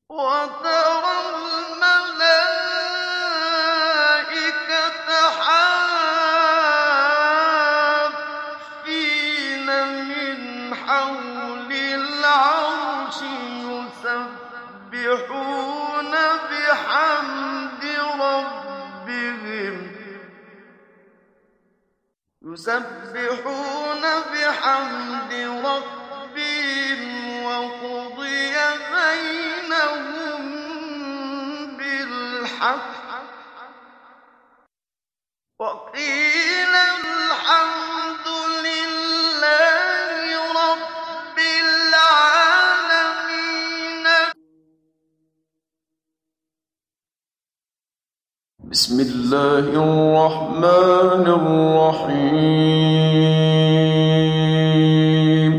وَتَرَى الْمَلَائِكَةَ حَافِّينَ مِنْ حَوْلِ الْعَرْشِ يُسَبِّحُونَ بِحَمْدِ رَبِّهِمْ وَقُضِيَ بَيْنَهُم بِالْحَقِّ وَقِيلَ الْحَمْدُ لِلَّهِ رَبِّ الْعَالَمِينَ. بسم الله الرحمن الرحيم.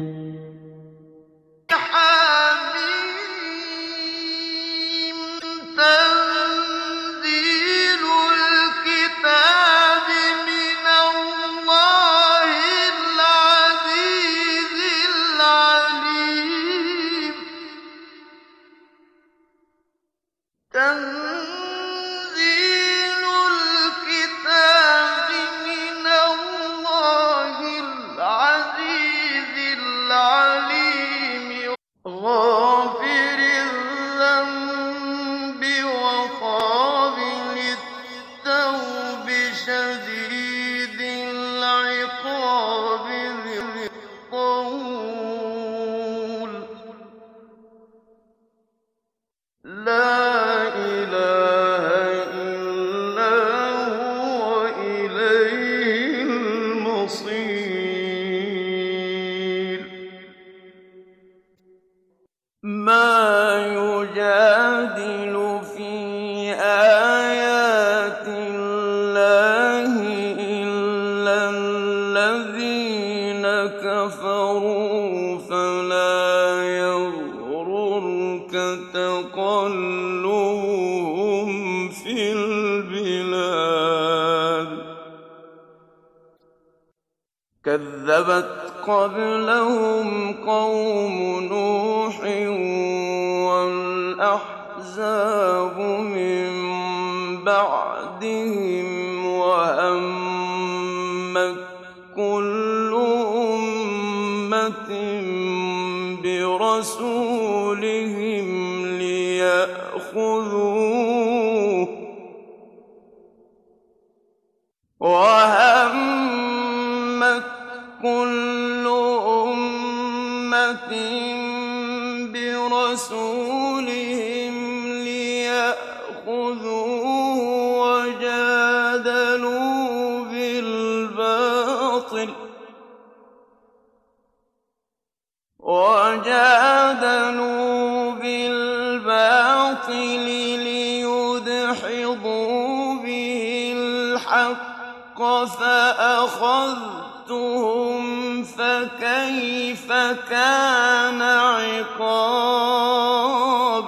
حميم. تنزيل الكتاب من الله العزيز العليم. تنزيل الكتاب من الله العزيز العليم. غافر الذنب وقابل التوب شديد العقاب ذي الطول. لا إله إلا هو إليه المصير. ما يجادل في آيات الله إلا الذين كفروا فلا يغررك تقلبهم في البلاد. كذبت قبلهم قوم نوح والأحزاب من بعدهم وهمت كل أمة برسولهم ليأخذوه وهمت كل أمة برسولهم ليأخذوه وجادلوا بالباطل ليدحضوا به الحق فأخذتهم فكيف كان عقاب.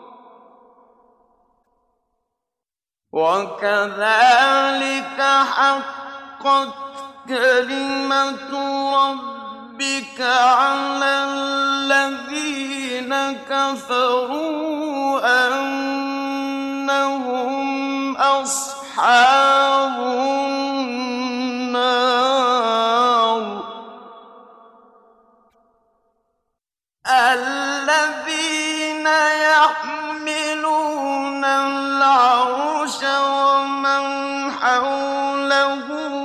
وكذلك حقت كلمة ربك على الذين كفروا أنهم أصحاب النار. الذين يحملون العرش ومن حوله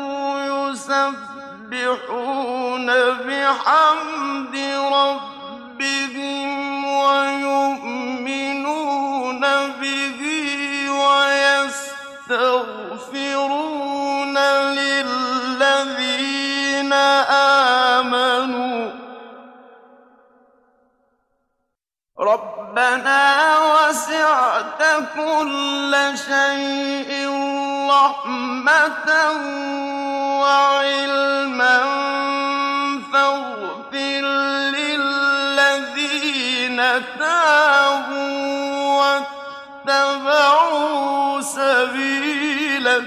يسبحون بحمد ربهم ويؤمنون به ويستغفرون للذين آمنوا ربنا وسعت كل شيء رحمة وعلما فاغفر للذين تابوا واتبعوا سبيلك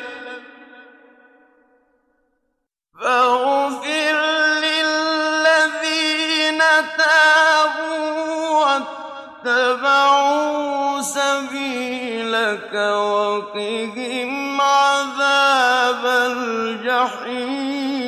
فاغفر للذين تابوا واتبعوا سَبِيلَكَ وَقِهِمْ عَذَابَ الْجَحِيمِ